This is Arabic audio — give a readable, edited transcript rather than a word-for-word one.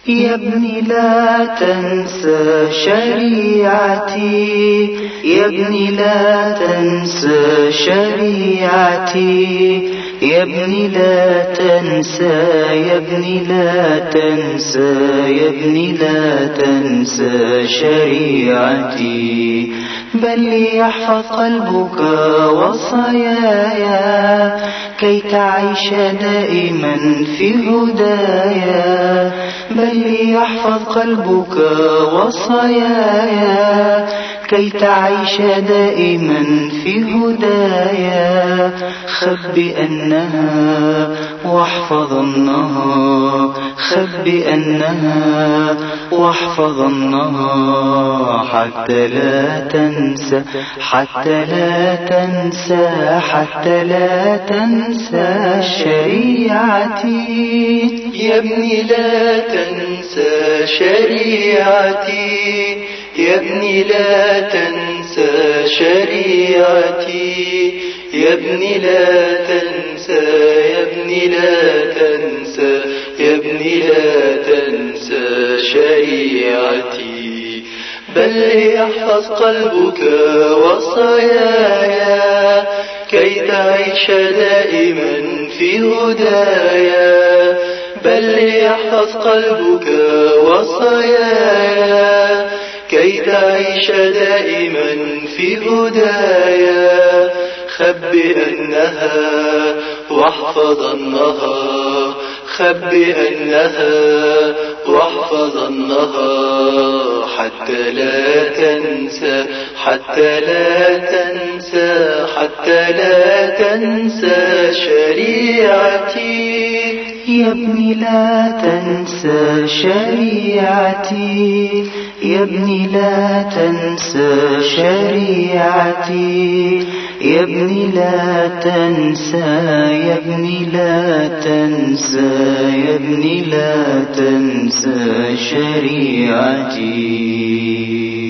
يا ابني لا تنسى شريعتي، يا ابني لا تنسى شريعتي، يا ابني لا تنسى، يا ابني لا تنسى، يا ابني لا تنسى شريعتي. بل ليحفظ قلبك وصاياي كي تعيش دائما في هدايا. بل ليحفظ قلبك وصاياي كي تعيش دائما في هدايا. خبئنها واحفظنها، خبئنها واحفظنها حتى لا تنسى، حتى لا تنسى، حتى لا تنسى شريعتي. يا ابني لا تنسى شريعتي، يا ابني لا تنسى شريعتي، يا ابني لا تنسى، يا ابني لا تنسى، يا ابني لا تنسى شريعتي. بل ليحفظ قلبك وصاياي كي تعيش دائما في هدايا. بل ليحفظ قلبك وصاياي كي تعيش دائما في هدايا. خبئنها واحفظنها، خبئنها واحفظنها حتى لا تنسى، حتى لا تنسى، حتى لا تنسى شريعتي. يا ابني لا تنسى شريعتي، يا ابني لا تنسى شريعتي، يا ابني لا تنسى، يا ابني لا تنسى، يا ابني لا تنسى شريعتي.